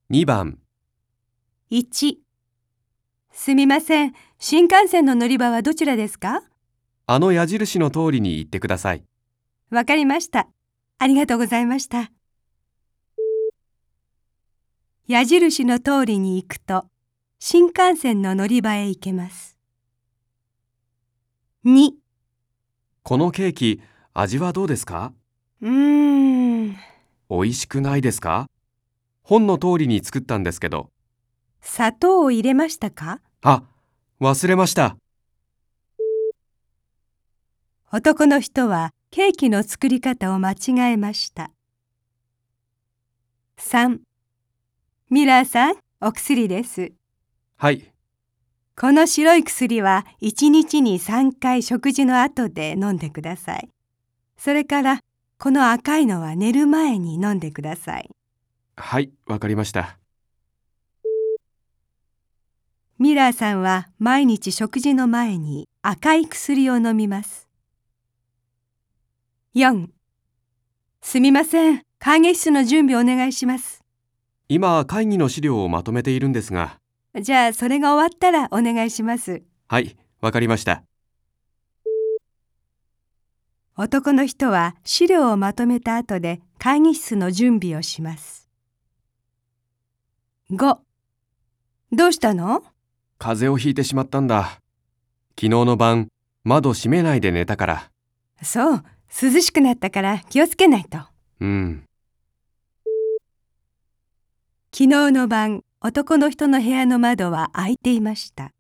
2番、 1、すみません。新幹線の乗り場はどちらですか？ あの矢印の通りに行ってください。 わかりました。ありがとうございました。矢印の通りに行くと、新幹線の乗り場へ行けます。2、 このケーキ、味はどうですか？ うーん、 美味しくないですか？本の通りに作ったんですけど。 砂糖を入れましたか？ あ、忘れました。 男の人はケーキの作り方を間違えました。3、ミラーさん、お薬です。 はい、 この白い薬は1日に3回食事の後で飲んでください。それからこの赤いのは寝る前に飲んでください。 はい、わかりました。 ミラーさんは毎日食事の前に赤い薬を飲みます。4、すみません。会議室の準備お願いします。 今、会議の資料をまとめているんですが。 じゃあそれが終わったらお願いします。 はい、わかりました。 男の人は資料をまとめた後で会議室の準備をします。5、どうしたの？ 風邪をひいてしまったんだ。昨日の晩、窓閉めないで寝たから。 そう、涼しくなったから気をつけないと。 うん。 昨日の晩、男の人の部屋の窓は開いていました。